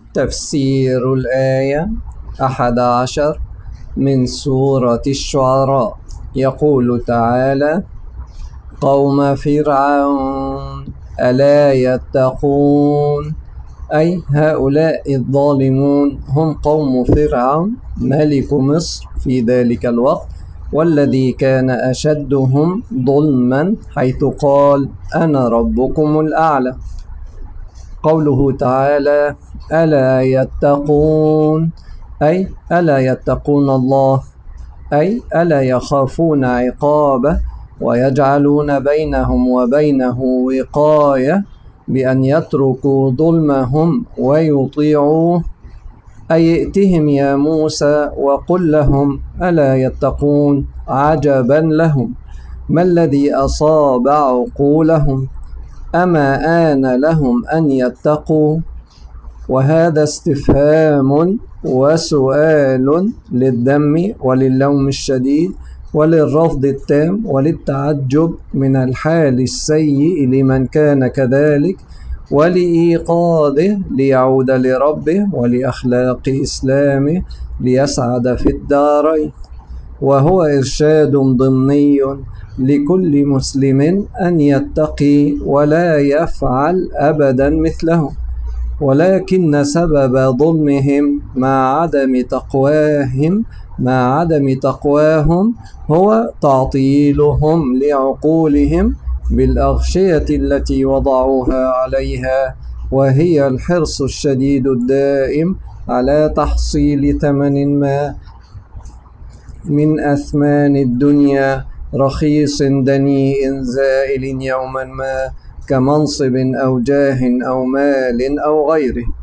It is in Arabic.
تفسير الآية 11 من سورة الشعراء. يقول تعالى: قوم فرعون ألا يتقون، أي هؤلاء الظالمون هم قوم فرعون ملك مصر في ذلك الوقت، والذي كان أشدهم ظلما، حيث قال: أنا ربكم الأعلى. قوله تعالى: ألا يتقون، أي ألا يتقون الله، أي ألا يخافون عقابه ويجعلون بينهم وبينه وقاية بأن يتركوا ظلمهم ويطيعوه. أي ائتهم يا موسى وقل لهم: ألا يتقون، عجبا لهم، ما الذي أصاب عقولهم؟ أما آن لهم أن يتقوا؟ وهذا استفهام وسؤال للذم وللوم الشديد وللرفض التام وللتعجب من الحال السيء لمن كان كذلك، ولإيقاظه ليعود لربه ولأخلاق إسلامه ليسعد في الدارين. وهو إرشاد ضمني لكل مسلم أن يتقي ولا يفعل أبدا مثله، ولكن سبب ظلمهم مع عدم تقواهم هو تعطيلهم لعقولهم بالأغشية التي وضعوها عليها، وهي الحرص الشديد الدائم على تحصيل ثمن ما من أثمان الدنيا، رخيص دنيء زائل يوما ما، كمنصب أو جاه أو مال أو غيره.